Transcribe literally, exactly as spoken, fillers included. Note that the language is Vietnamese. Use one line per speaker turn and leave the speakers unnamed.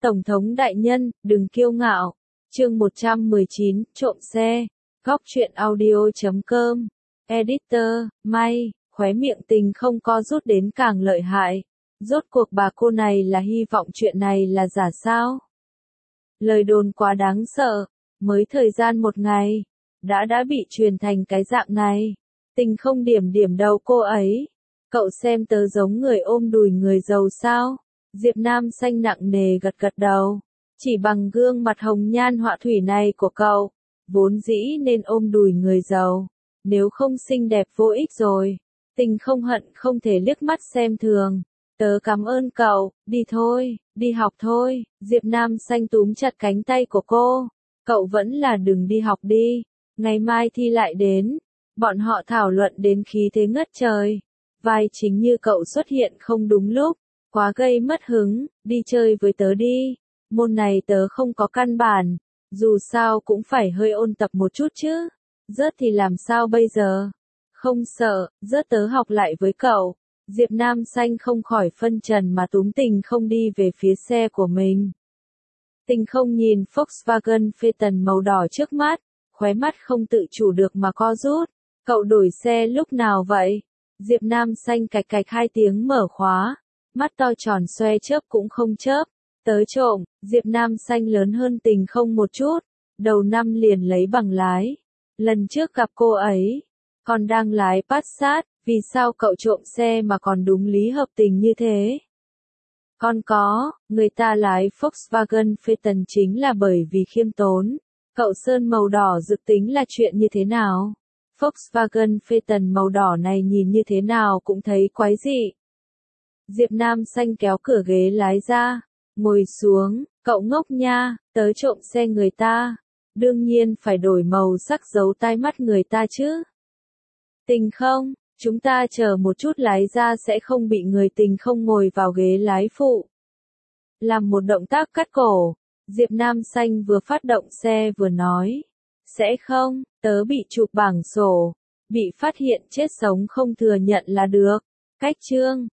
Tổng thống đại nhân, đừng kiêu ngạo. Chương một trăm mười chín, trộm xe. Góc truyện audio chấm com. Editor, May, khóe miệng Tình không co rút đến càng lợi hại. Rốt cuộc bà cô này là hy vọng chuyện này là giả sao? Lời đồn quá đáng sợ, mới thời gian một ngày, đã đã bị truyền thành cái dạng này. Tình không điểm điểm đầu cô ấy. Cậu xem tớ giống người ôm đùi người giàu sao? Diệp Nam Xanh nặng nề gật gật đầu. Chỉ bằng gương mặt hồng nhan họa thủy này của cậu, vốn dĩ nên ôm đùi người giàu. Nếu không xinh đẹp vô ích rồi. Tình không hận không thể liếc mắt xem thường. Tớ cảm ơn cậu, đi thôi, đi học thôi. Diệp Nam Xanh túm chặt cánh tay của cô. Cậu vẫn là đừng đi học đi. Ngày mai thi lại đến. Bọn họ thảo luận đến khí thế ngất trời. Vai chính như cậu xuất hiện không đúng lúc. Quá gây mất hứng, đi chơi với tớ đi. Môn này tớ không có căn bản. Dù sao cũng phải hơi ôn tập một chút chứ. Rớt thì làm sao bây giờ? Không sợ, rớt tớ học lại với cậu. Diệp Nam Xanh không khỏi phân trần mà túm Tình không đi về phía xe của mình. Tình không nhìn Volkswagen Phaeton màu đỏ trước mắt, khóe mắt không tự chủ được mà co rút. Cậu đổi xe lúc nào vậy? Diệp Nam Xanh cạch cạch hai tiếng mở khóa, mắt to tròn xoe chớp cũng không chớp. Tớ trộm. Diệp Nam Xanh lớn hơn Tình không một chút, đầu năm liền lấy bằng lái. Lần trước gặp cô ấy, còn đang lái Passat, vì sao cậu trộm xe mà còn đúng lý hợp tình như thế? Còn có, người ta lái Volkswagen Phaeton chính là bởi vì khiêm tốn. Cậu sơn màu đỏ rực tính là chuyện như thế nào? Volkswagen Phaeton màu đỏ này nhìn như thế nào cũng thấy quái dị. Diệp Nam Xanh kéo cửa ghế lái ra, ngồi xuống. Cậu ngốc nha, tớ trộm xe người ta. Đương nhiên phải đổi màu sắc giấu tai mắt người ta chứ. Tình không, chúng ta chờ một chút lái ra sẽ không bị người Tình không ngồi vào ghế lái phụ. Làm một động tác cắt cổ, Diệp Nam Xanh vừa phát động xe vừa nói. Sẽ không, tớ bị chụp bảng sổ, bị phát hiện chết sống không thừa nhận là được. Cách chương,